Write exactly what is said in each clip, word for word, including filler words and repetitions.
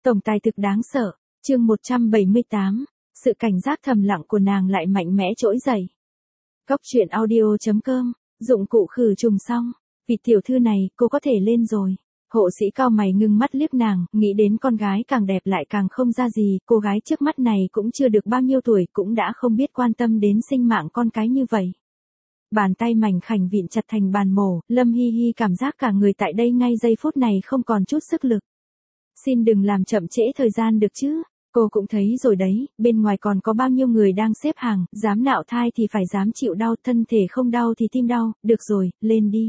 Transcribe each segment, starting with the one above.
Tổng tài thực đáng sợ, chương một trăm bảy mươi tám, sự cảnh giác thầm lặng của nàng lại mạnh mẽ trỗi dậy. Cóc truyện audio chấm com, dụng cụ khử trùng xong, vị tiểu thư này, cô có thể lên rồi. Hộ sĩ cao mày ngưng mắt liếc nàng, nghĩ đến con gái càng đẹp lại càng không ra gì, cô gái trước mắt này cũng chưa được bao nhiêu tuổi cũng đã không biết quan tâm đến sinh mạng con cái như vậy. Bàn tay mảnh khảnh vịn chặt thành bàn mổ, Lâm Hi Hi cảm giác cả người tại đây ngay giây phút này không còn chút sức lực. Xin đừng làm chậm trễ thời gian được chứ, cô cũng thấy rồi đấy, bên ngoài còn có bao nhiêu người đang xếp hàng, dám nạo thai thì phải dám chịu đau, thân thể không đau thì tim đau, được rồi, lên đi.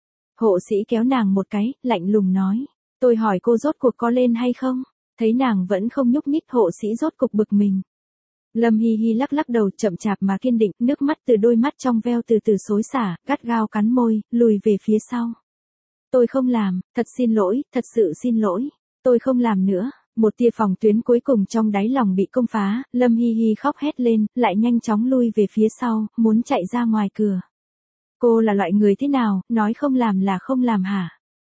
Hộ sĩ kéo nàng một cái, lạnh lùng nói, tôi hỏi cô rốt cuộc có lên hay không, thấy nàng vẫn không nhúc nhích, hộ sĩ rốt cục bực mình. Lâm Hi Hi lắc lắc đầu chậm chạp mà kiên định, nước mắt từ đôi mắt trong veo từ từ xối xả, gắt gao cắn môi, lùi về phía sau. Tôi không làm, thật xin lỗi, thật sự xin lỗi, tôi không làm nữa. Một tia phòng tuyến cuối cùng trong đáy lòng bị công phá, Lâm Hi Hi khóc hét lên, lại nhanh chóng lui về phía sau, muốn chạy ra ngoài cửa. Cô là loại người thế nào, nói không làm là không làm hả?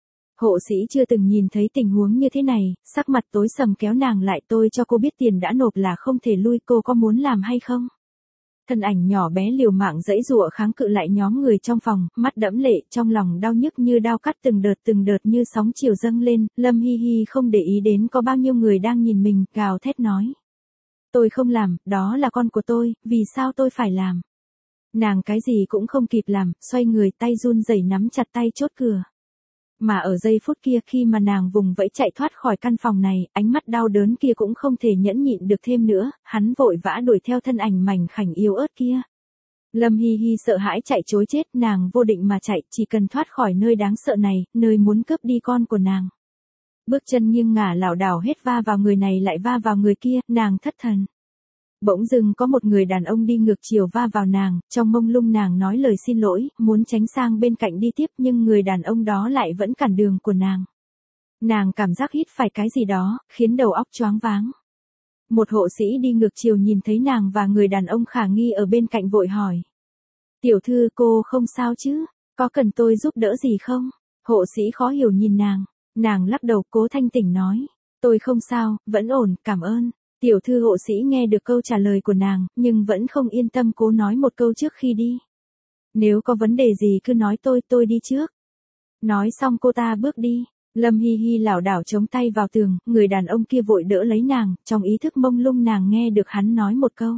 Hộ sĩ chưa từng nhìn thấy tình huống như thế này, sắc mặt tối sầm kéo nàng lại, tôi cho cô biết tiền đã nộp là không thể lui, cô có muốn làm hay không? Thân ảnh nhỏ bé liều mạng giãy giụa kháng cự lại nhóm người trong phòng, mắt đẫm lệ, trong lòng đau nhức như đao cắt từng đợt từng đợt như sóng chiều dâng lên, Lâm Hi Hi không để ý đến có bao nhiêu người đang nhìn mình, gào thét nói. Tôi không làm, đó là con của tôi, vì sao tôi phải làm? Nàng cái gì cũng không kịp làm, xoay người tay run rẩy nắm chặt tay chốt cửa. Mà ở giây phút kia khi mà nàng vùng vẫy chạy thoát khỏi căn phòng này, ánh mắt đau đớn kia cũng không thể nhẫn nhịn được thêm nữa, hắn vội vã đuổi theo thân ảnh mảnh khảnh yếu ớt kia. Lâm Hi Hi sợ hãi chạy trối chết, nàng vô định mà chạy, chỉ cần thoát khỏi nơi đáng sợ này, nơi muốn cướp đi con của nàng. Bước chân nghiêng ngả lảo đảo hết va vào người này lại va vào người kia, nàng thất thần. Bỗng dưng có một người đàn ông đi ngược chiều va vào nàng, trong mông lung nàng nói lời xin lỗi, muốn tránh sang bên cạnh đi tiếp nhưng người đàn ông đó lại vẫn cản đường của nàng. Nàng cảm giác hít phải cái gì đó, khiến đầu óc choáng váng. Một hộ sĩ đi ngược chiều nhìn thấy nàng và người đàn ông khả nghi ở bên cạnh vội hỏi. Tiểu thư, cô không sao chứ, có cần tôi giúp đỡ gì không? Hộ sĩ khó hiểu nhìn nàng, nàng lắc đầu cố thanh tỉnh nói. Tôi không sao, vẫn ổn, cảm ơn. Tiểu thư hộ sĩ nghe được câu trả lời của nàng, nhưng vẫn không yên tâm cố nói một câu trước khi đi. Nếu có vấn đề gì cứ nói tôi, tôi đi trước. Nói xong cô ta bước đi, Lâm Hi Hi lảo đảo chống tay vào tường, người đàn ông kia vội đỡ lấy nàng, trong ý thức mông lung nàng nghe được hắn nói một câu.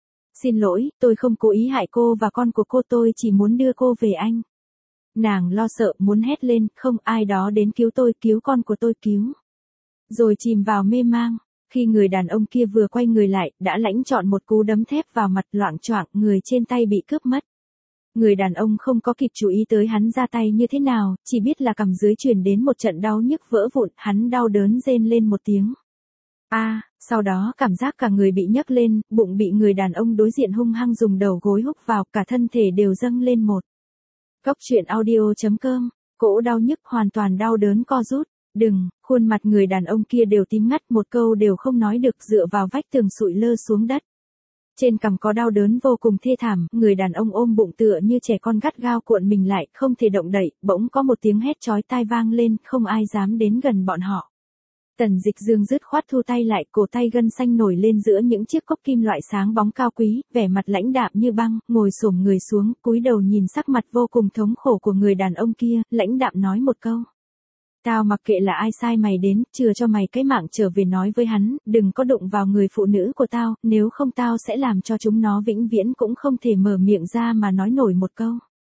Xin lỗi, tôi không cố ý hại cô và con của cô, tôi chỉ muốn đưa cô về anh. Nàng lo sợ muốn hét lên, không ai đó đến cứu tôi, cứu con của tôi, cứu. Rồi chìm vào mê mang. Khi người đàn ông kia vừa quay người lại, đã lãnh trọn một cú đấm thép vào mặt, loạng choạng, người trên tay bị cướp mất. Người đàn ông không có kịp chú ý tới hắn ra tay như thế nào, chỉ biết là cằm dưới truyền đến một trận đau nhức vỡ vụn, hắn đau đớn rên lên một tiếng. A, à, sau đó cảm giác cả người bị nhấc lên, bụng bị người đàn ông đối diện hung hăng dùng đầu gối húc vào, cả thân thể đều dâng lên một. Cóc truyện audio chấm com, cỗ đau nhức hoàn toàn đau đớn co rút. Đừng, khuôn mặt người đàn ông kia đều tím ngắt, một câu đều không nói được, dựa vào vách tường sụi lơ xuống đất. Trên cằm có đau đớn vô cùng thê thảm, người đàn ông ôm bụng tựa như trẻ con gắt gao cuộn mình lại, không thể động đậy, bỗng có một tiếng hét chói tai vang lên, không ai dám đến gần bọn họ. Tần Dịch Dương dứt khoát thu tay lại, cổ tay gân xanh nổi lên giữa những chiếc cốc kim loại sáng bóng cao quý, vẻ mặt lãnh đạm như băng, ngồi xổm người xuống, cúi đầu nhìn sắc mặt vô cùng thống khổ của người đàn ông kia, lãnh đạm nói một câu. Tao mặc kệ là ai sai mày đến, chừa cho mày cái mạng trở về nói với hắn, đừng có đụng vào người phụ nữ của tao, nếu không tao sẽ làm cho chúng nó vĩnh viễn cũng không thể mở miệng ra mà nói nổi một câu.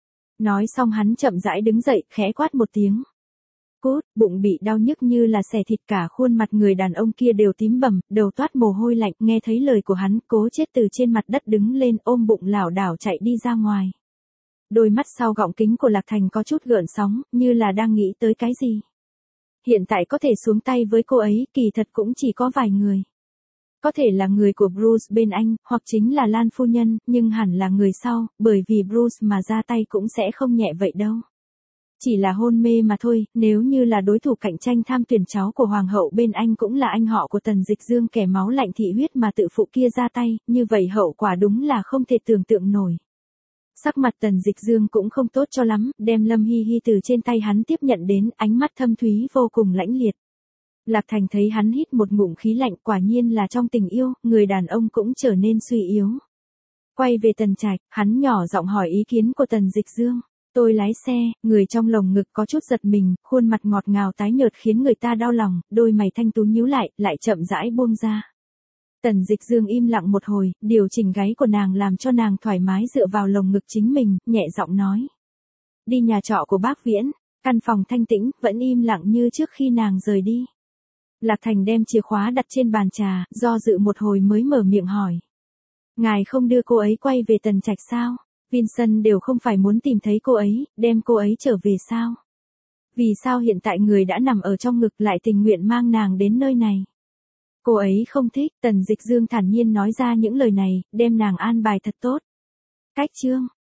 Nói xong hắn chậm rãi đứng dậy, khẽ quát một tiếng. Cút, bụng bị đau nhức như là xẻ thịt, cả khuôn mặt người đàn ông kia đều tím bầm, đầu toát mồ hôi lạnh, nghe thấy lời của hắn, cố chết từ trên mặt đất đứng lên, ôm bụng lảo đảo chạy đi ra ngoài. Đôi mắt sau gọng kính của Lạc Thành có chút gợn sóng, như là đang nghĩ tới cái gì. Hiện tại có thể xuống tay với cô ấy, kỳ thật cũng chỉ có vài người. Có thể là người của Bruce bên anh, hoặc chính là Lan phu nhân, nhưng hẳn là người sau, bởi vì Bruce mà ra tay cũng sẽ không nhẹ vậy đâu. Chỉ là hôn mê mà thôi, nếu như là đối thủ cạnh tranh tham tuyển cháu của hoàng hậu bên anh cũng là anh họ của Tần Dịch Dương kẻ máu lạnh thị huyết mà tự phụ kia ra tay, như vậy hậu quả đúng là không thể tưởng tượng nổi. Sắc mặt Tần Dịch Dương cũng không tốt cho lắm, đem Lâm Hi Hi từ trên tay hắn tiếp nhận đến, ánh mắt thâm thúy vô cùng lãnh liệt. Lạc Thành thấy hắn hít một ngụm khí lạnh, quả nhiên là trong tình yêu, người đàn ông cũng trở nên suy yếu. Quay về Tần Trạch, hắn nhỏ giọng hỏi ý kiến của Tần Dịch Dương. Tôi lái xe, người trong lồng ngực có chút giật mình, khuôn mặt ngọt ngào tái nhợt khiến người ta đau lòng, đôi mày thanh tú nhíu lại, lại chậm rãi buông ra. Tần Dịch Dương im lặng một hồi, điều chỉnh gáy của nàng làm cho nàng thoải mái dựa vào lồng ngực chính mình, nhẹ giọng nói. Đi nhà trọ của bác Viễn, căn phòng thanh tĩnh, vẫn im lặng như trước khi nàng rời đi. Lạc Thành đem chìa khóa đặt trên bàn trà, do dự một hồi mới mở miệng hỏi. Ngài không đưa cô ấy quay về Tần Trạch sao? Vincent đều không phải muốn tìm thấy cô ấy, đem cô ấy trở về sao? Vì sao hiện tại người đã nằm ở trong ngực lại tình nguyện mang nàng đến nơi này? Cô ấy không thích, Tần Dịch Dương thản nhiên nói ra những lời này, đem nàng an bài thật tốt. Cách chương